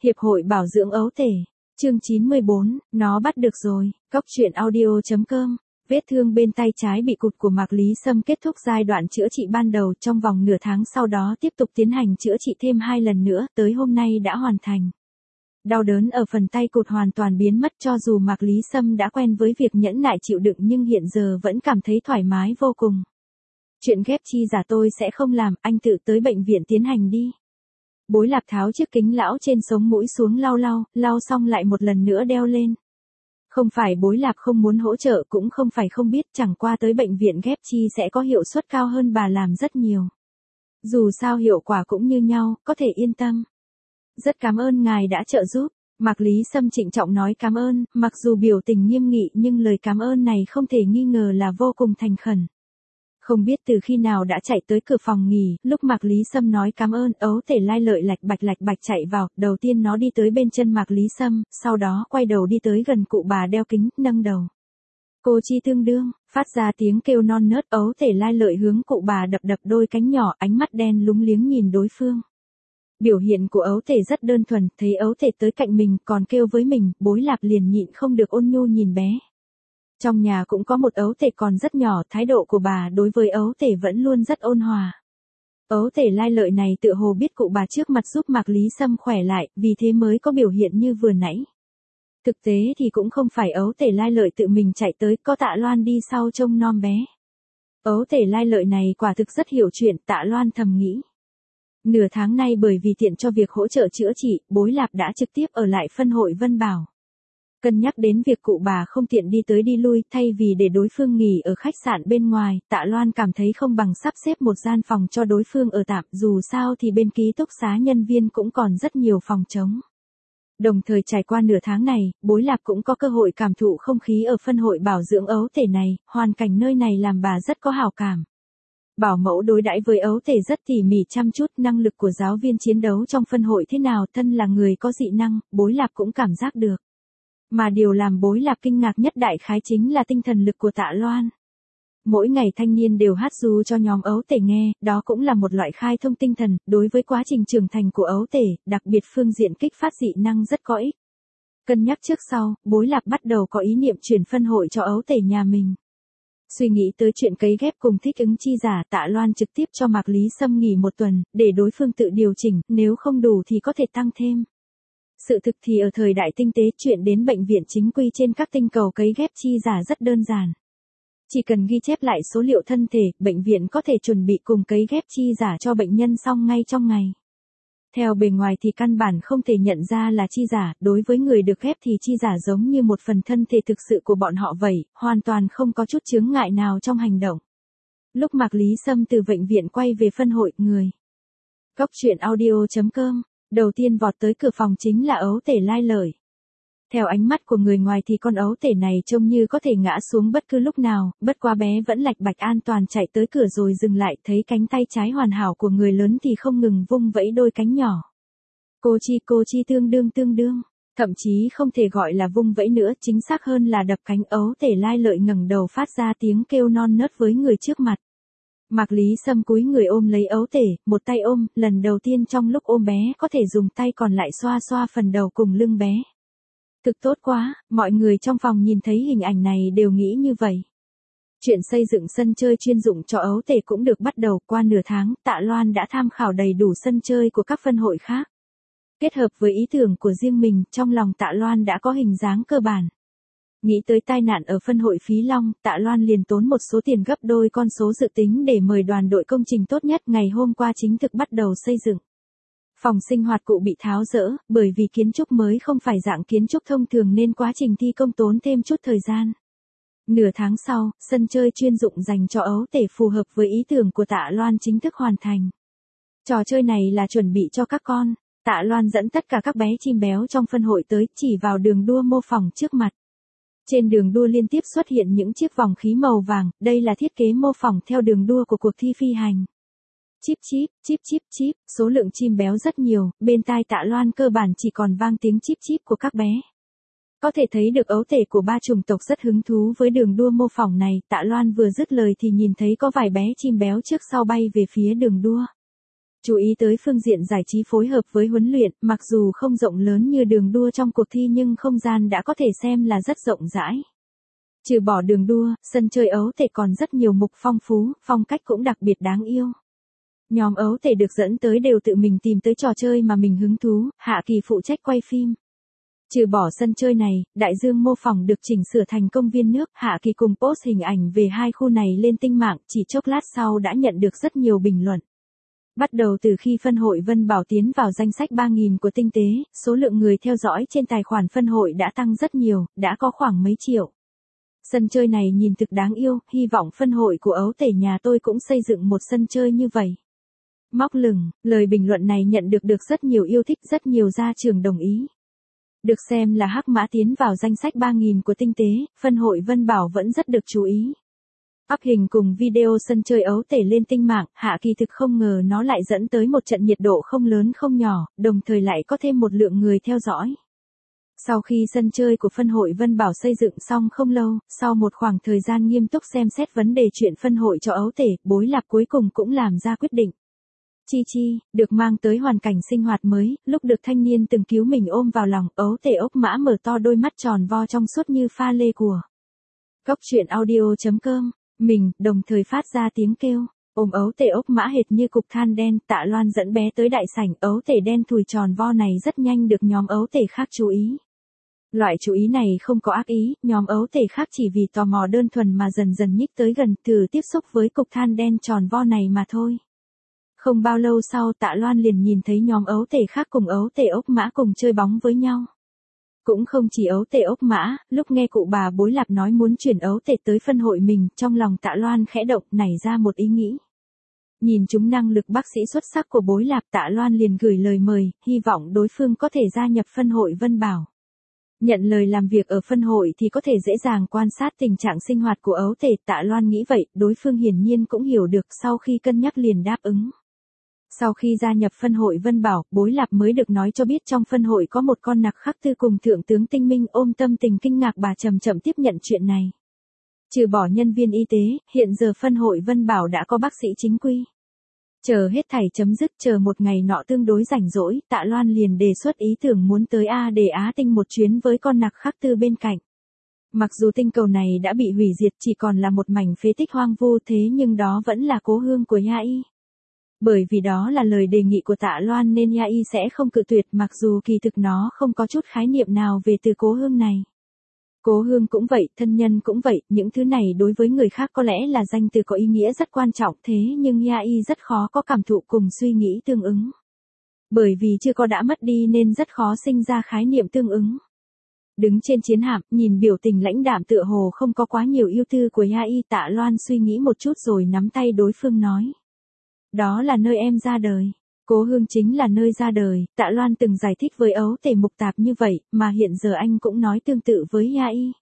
Hiệp hội bảo dưỡng ấu tể. Chương 94, nó bắt được rồi. Cóc truyện audio.com. Vết thương bên tay trái bị cụt của Mạc Lý Sâm kết thúc giai đoạn chữa trị ban đầu, trong vòng nửa tháng sau đó tiếp tục tiến hành chữa trị thêm 2 lần nữa, tới hôm nay đã hoàn thành. Đau đớn ở phần tay cụt hoàn toàn biến mất, cho dù Mạc Lý Sâm đã quen với việc nhẫn nại chịu đựng nhưng hiện giờ vẫn cảm thấy thoải mái vô cùng. Chuyện ghép chi giả tôi sẽ không làm, anh tự tới bệnh viện tiến hành đi. Bối Lạp tháo chiếc kính lão trên sống mũi xuống lau xong lại một lần nữa đeo lên. Không phải Bối Lạp không muốn hỗ trợ, cũng không phải không biết, chẳng qua tới bệnh viện ghép chi sẽ có hiệu suất cao hơn bà làm rất nhiều. Dù sao hiệu quả cũng như nhau, có thể yên tâm. Rất cảm ơn ngài đã trợ giúp. Mạc Lý Sâm trịnh trọng nói cảm ơn, mặc dù biểu tình nghiêm nghị nhưng lời cảm ơn này không thể nghi ngờ là vô cùng thành khẩn. Không biết từ khi nào đã chạy tới cửa phòng nghỉ, lúc Mạc Lý Sâm nói cảm ơn, ấu tể lai lợi lạch bạch chạy vào, đầu tiên nó đi tới bên chân Mạc Lý Sâm, sau đó quay đầu đi tới gần cụ bà đeo kính, nâng đầu. Cô Chi tương đương, phát ra tiếng kêu non nớt, ấu tể lai lợi hướng cụ bà đập đôi cánh nhỏ, ánh mắt đen lúng liếng nhìn đối phương. Biểu hiện của ấu tể rất đơn thuần, thấy ấu tể tới cạnh mình còn kêu với mình, Bối Lạp liền nhịn không được ôn nhu nhìn bé. Trong nhà cũng có một ấu tể còn rất nhỏ, thái độ của bà đối với ấu tể vẫn luôn rất ôn hòa. Ấu tể lai lợi này tựa hồ biết cụ bà trước mặt giúp Mạc Lý Sâm khỏe lại, vì thế mới có biểu hiện như vừa nãy. Thực tế thì cũng không phải ấu tể lai lợi tự mình chạy tới, có Tạ Loan đi sau trông nom bé. Ấu tể lai lợi này quả thực rất hiểu chuyện, Tạ Loan thầm nghĩ. Nửa tháng nay bởi vì tiện cho việc hỗ trợ chữa trị, Bối Lạp đã trực tiếp ở lại phân hội Vân Bảo. Cân nhắc đến việc cụ bà không tiện đi tới đi lui, thay vì để đối phương nghỉ ở khách sạn bên ngoài, Tạ Loan cảm thấy không bằng sắp xếp một gian phòng cho đối phương ở tạm, dù sao thì bên ký túc xá nhân viên cũng còn rất nhiều phòng trống. Đồng thời trải qua nửa tháng này, Bối Lạp cũng có cơ hội cảm thụ không khí ở phân hội bảo dưỡng ấu tể này, hoàn cảnh nơi này làm bà rất có hảo cảm. Bảo mẫu đối đãi với ấu tể rất tỉ mỉ chăm chút, năng lực của giáo viên chiến đấu trong phân hội thế nào, thân là người có dị năng, Bối Lạp cũng cảm giác được. Mà điều làm Bối Lạp kinh ngạc nhất đại khái chính là tinh thần lực của Tạ Loan. Mỗi ngày thanh niên đều hát ru cho nhóm ấu tể nghe, đó cũng là một loại khai thông tinh thần, đối với quá trình trưởng thành của ấu tể, đặc biệt phương diện kích phát dị năng rất có ích. Cân nhắc trước sau, Bối Lạp bắt đầu có ý niệm chuyển phân hội cho ấu tể nhà mình. Suy nghĩ tới chuyện cấy ghép cùng thích ứng chi giả, Tạ Loan trực tiếp cho Mạc Lý Sâm nghỉ 1 tuần, để đối phương tự điều chỉnh, nếu không đủ thì có thể tăng thêm. Sự thực thì ở thời đại tinh tế, chuyện đến bệnh viện chính quy trên các tinh cầu cấy ghép chi giả rất đơn giản. Chỉ cần ghi chép lại số liệu thân thể, bệnh viện có thể chuẩn bị cùng cấy ghép chi giả cho bệnh nhân xong ngay trong ngày. Theo bề ngoài thì căn bản không thể nhận ra là chi giả, đối với người được ghép thì chi giả giống như một phần thân thể thực sự của bọn họ vậy, hoàn toàn không có chút chướng ngại nào trong hành động. Lúc Mạc Lý Sâm từ bệnh viện quay về phân hội, người Cóc truyện audio.com, đầu tiên vọt tới cửa phòng chính là ấu tể lai lợi. Theo ánh mắt của người ngoài thì con ấu tể này trông như có thể ngã xuống bất cứ lúc nào, bất quá bé vẫn lạch bạch an toàn chạy tới cửa rồi dừng lại, thấy cánh tay trái hoàn hảo của người lớn thì không ngừng vung vẫy đôi cánh nhỏ. Cô Chi tương đương, thậm chí không thể gọi là vung vẫy nữa, chính xác hơn là đập cánh. Ấu tể lai lợi ngẩng đầu phát ra tiếng kêu non nớt với người trước mặt. Mạc Lý Sâm cúi người ôm lấy ấu tể, một tay ôm, lần đầu tiên trong lúc ôm bé có thể dùng tay còn lại xoa xoa phần đầu cùng lưng bé. Thực tốt quá, mọi người trong phòng nhìn thấy hình ảnh này đều nghĩ như vậy. Chuyện xây dựng sân chơi chuyên dụng cho ấu tể cũng được bắt đầu. Qua nửa tháng, Tạ Loan đã tham khảo đầy đủ sân chơi của các phân hội khác. Kết hợp với ý tưởng của riêng mình, trong lòng Tạ Loan đã có hình dáng cơ bản. Nghĩ tới tai nạn ở phân hội Phí Long, Tạ Loan liền tốn một số tiền gấp đôi con số dự tính để mời đoàn đội công trình tốt nhất, ngày hôm qua chính thức bắt đầu xây dựng. Phòng sinh hoạt cụ bị tháo dỡ, bởi vì kiến trúc mới không phải dạng kiến trúc thông thường nên quá trình thi công tốn thêm chút thời gian. Nửa tháng sau, sân chơi chuyên dụng dành cho ấu tể phù hợp với ý tưởng của Tạ Loan chính thức hoàn thành. Trò chơi này là chuẩn bị cho các con. Tạ Loan dẫn tất cả các bé chim béo trong phân hội tới, chỉ vào đường đua mô phỏng trước mặt. Trên đường đua liên tiếp xuất hiện những chiếc vòng khí màu vàng, đây là thiết kế mô phỏng theo đường đua của cuộc thi phi hành. Chip, số lượng chim béo rất nhiều, bên tai Tạ Loan cơ bản chỉ còn vang tiếng chip của các bé. Có thể thấy được ấu tể của 3 chủng tộc rất hứng thú với đường đua mô phỏng này. Tạ Loan vừa dứt lời thì nhìn thấy có vài bé chim béo trước sau bay về phía đường đua. Chú ý tới phương diện giải trí phối hợp với huấn luyện, mặc dù không rộng lớn như đường đua trong cuộc thi nhưng không gian đã có thể xem là rất rộng rãi. Trừ bỏ đường đua, sân chơi ấu thể còn rất nhiều mục phong phú, phong cách cũng đặc biệt đáng yêu. Nhóm ấu thể được dẫn tới đều tự mình tìm tới trò chơi mà mình hứng thú, Hạ Kỳ phụ trách quay phim. Trừ bỏ sân chơi này, đại dương mô phỏng được chỉnh sửa thành công viên nước, Hạ Kỳ cùng post hình ảnh về hai khu này lên tinh mạng, chỉ chốc lát sau đã nhận được rất nhiều bình luận. Bắt đầu từ khi phân hội Vân Bảo tiến vào danh sách 3.000 của tinh tế, số lượng người theo dõi trên tài khoản phân hội đã tăng rất nhiều, đã có khoảng mấy triệu. Sân chơi này nhìn thực đáng yêu, hy vọng phân hội của ấu tể nhà tôi cũng xây dựng một sân chơi như vậy. Móc lửng, lời bình luận này nhận được rất nhiều yêu thích, rất nhiều gia trưởng đồng ý. Được xem là hắc mã tiến vào danh sách 3.000 của tinh tế, phân hội Vân Bảo vẫn rất được chú ý. Up hình cùng video sân chơi ấu tể lên tinh mạng, Hạ Kỳ thực không ngờ nó lại dẫn tới một trận nhiệt độ không lớn không nhỏ, đồng thời lại có thêm một lượng người theo dõi. Sau khi sân chơi của phân hội Vân Bảo xây dựng xong không lâu, sau một khoảng thời gian nghiêm túc xem xét vấn đề chuyện phân hội cho ấu tể, Bối Lạp cuối cùng cũng làm ra quyết định. Chi Chi, được mang tới hoàn cảnh sinh hoạt mới, lúc được thanh niên từng cứu mình ôm vào lòng, ấu tể ốc mã mở to đôi mắt tròn vo trong suốt như pha lê của. Cốc truyện audio.com, mình, đồng thời phát ra tiếng kêu, ôm ấu tể ốc mã hệt như cục than đen, Tạ Loan dẫn bé tới đại sảnh, ấu tể đen thùi tròn vo này rất nhanh được nhóm ấu tể khác chú ý. Loại chú ý này không có ác ý, nhóm ấu tể khác chỉ vì tò mò đơn thuần mà dần dần nhích tới gần, thử tiếp xúc với cục than đen tròn vo này mà thôi. Không bao lâu sau Tạ Loan liền nhìn thấy nhóm ấu tể khác cùng ấu tể ốc mã cùng chơi bóng với nhau. Cũng không chỉ ấu tể ốc mã, lúc nghe cụ bà Bối Lạp nói muốn chuyển ấu tể tới phân hội mình, trong lòng Tạ Loan khẽ động, nảy ra một ý nghĩ. Nhìn chúng năng lực bác sĩ xuất sắc của Bối Lạp, Tạ Loan liền gửi lời mời, hy vọng đối phương có thể gia nhập phân hội Vân Bảo. Nhận lời làm việc ở phân hội thì có thể dễ dàng quan sát tình trạng sinh hoạt của ấu tể, Tạ Loan nghĩ vậy, đối phương hiển nhiên cũng hiểu được, sau khi cân nhắc liền đáp ứng. Sau khi gia nhập phân hội Vân Bảo, Bối Lạp mới được nói cho biết trong phân hội có một con nặc khắc tư cùng thượng tướng Tinh Minh, ôm tâm tình kinh ngạc bà chậm chậm tiếp nhận chuyện này. Trừ bỏ nhân viên y tế, hiện giờ phân hội Vân Bảo đã có bác sĩ chính quy. Chờ hết thảy chấm dứt, chờ một ngày nọ tương đối rảnh rỗi, Tạ Loan liền đề xuất ý tưởng muốn tới để Á Tinh một chuyến với con nặc khắc tư bên cạnh. Mặc dù tinh cầu này đã bị hủy diệt chỉ còn là một mảnh phế tích hoang vu thế nhưng đó vẫn là cố hương của Yai. Bởi vì đó là lời đề nghị của Tạ Loan nên Yai sẽ không cự tuyệt mặc dù kỳ thực nó không có chút khái niệm nào về từ cố hương này. Cố hương cũng vậy, thân nhân cũng vậy, những thứ này đối với người khác có lẽ là danh từ có ý nghĩa rất quan trọng thế nhưng Yai rất khó có cảm thụ cùng suy nghĩ tương ứng. Bởi vì chưa có đã mất đi nên rất khó sinh ra khái niệm tương ứng. Đứng trên chiến hạm, nhìn biểu tình lãnh đạm tựa hồ không có quá nhiều yêu tư của Yai, Tạ Loan suy nghĩ một chút rồi nắm tay đối phương nói. Đó là nơi em ra đời. Cố hương chính là nơi ra đời, Tạ Loan từng giải thích với ấu tể mục tạp như vậy, mà hiện giờ anh cũng nói tương tự với Yai.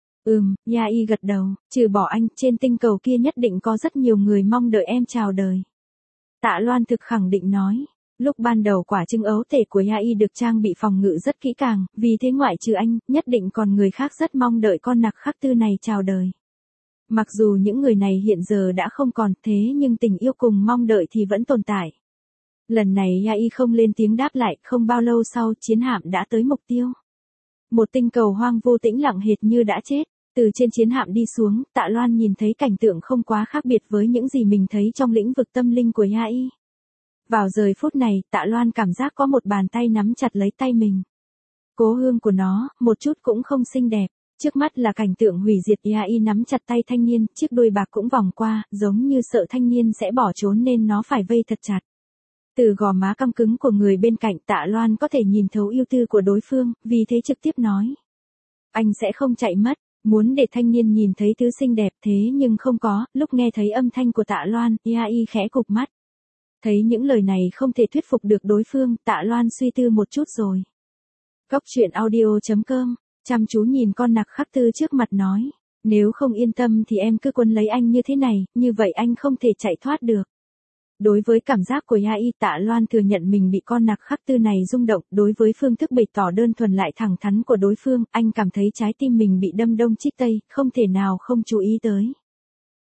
Yai gật đầu, trừ bỏ anh, trên tinh cầu kia nhất định có rất nhiều người mong đợi em chào đời. Tạ Loan thực khẳng định nói, lúc ban đầu quả trứng ấu tể của Yai được trang bị phòng ngự rất kỹ càng, vì thế ngoại trừ anh, nhất định còn người khác rất mong đợi con nặc khắc tư này chào đời. Mặc dù những người này hiện giờ đã không còn thế nhưng tình yêu cùng mong đợi thì vẫn tồn tại. Lần này Yai không lên tiếng đáp lại, không bao lâu sau chiến hạm đã tới mục tiêu. Một tinh cầu hoang vô tĩnh lặng hệt như đã chết, từ trên chiến hạm đi xuống, Tạ Loan nhìn thấy cảnh tượng không quá khác biệt với những gì mình thấy trong lĩnh vực tâm linh của Yai. Vào giờ phút này, Tạ Loan cảm giác có một bàn tay nắm chặt lấy tay mình. Cố hương của nó, một chút cũng không xinh đẹp. Trước mắt là cảnh tượng hủy diệt, Yai nắm chặt tay thanh niên, chiếc đuôi bạc cũng vòng qua, giống như sợ thanh niên sẽ bỏ trốn nên nó phải vây thật chặt. Từ gò má căng cứng của người bên cạnh, Tạ Loan có thể nhìn thấu yêu tư của đối phương, vì thế trực tiếp nói. Anh sẽ không chạy mất, muốn để thanh niên nhìn thấy thứ xinh đẹp thế nhưng không có, lúc nghe thấy âm thanh của Tạ Loan, Yai khẽ cụp mắt. Thấy những lời này không thể thuyết phục được đối phương, Tạ Loan suy tư một chút rồi. Cốc truyện audio.com, chăm chú nhìn con nặc khắc tư trước mặt nói. Nếu không yên tâm thì em cứ quấn lấy anh như thế này, như vậy anh không thể chạy thoát được. Đối với cảm giác của Yai, Tạ Loan thừa nhận mình bị con nặc khắc tư này rung động, đối với phương thức bày tỏ đơn thuần lại thẳng thắn của đối phương, anh cảm thấy trái tim mình bị đâm đông chích tây, không thể nào không chú ý tới.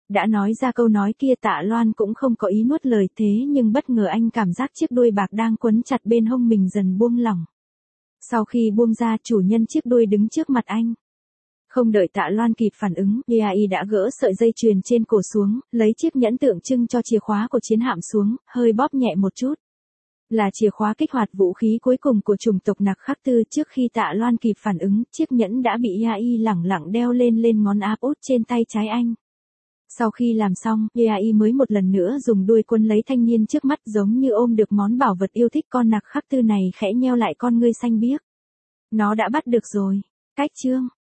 Đã nói ra câu nói kia Tạ Loan cũng không có ý nuốt lời thế nhưng bất ngờ anh cảm giác chiếc đuôi bạc đang quấn chặt bên hông mình dần buông lỏng. Sau khi buông ra chủ nhân chiếc đuôi đứng trước mặt anh. Không đợi Tạ Loan kịp phản ứng, Yai đã gỡ sợi dây chuyền trên cổ xuống, lấy chiếc nhẫn tượng trưng cho chìa khóa của chiến hạm xuống, hơi bóp nhẹ một chút. Là chìa khóa kích hoạt vũ khí cuối cùng của chủng tộc Nặc Khắc Tư. Trước khi Tạ Loan kịp phản ứng, chiếc nhẫn đã bị Yai lẳng lặng đeo lên ngón áp út trên tay trái anh. Sau khi làm xong, Yai mới một lần nữa dùng đuôi quấn lấy thanh niên trước mắt giống như ôm được món bảo vật yêu thích. Con Nặc Khắc Tư này khẽ nheo lại con ngươi xanh biếc. Nó đã bắt được rồi. Cách chương